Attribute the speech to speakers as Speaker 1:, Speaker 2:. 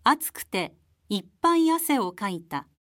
Speaker 1: 暑くていっぱい汗をかいた。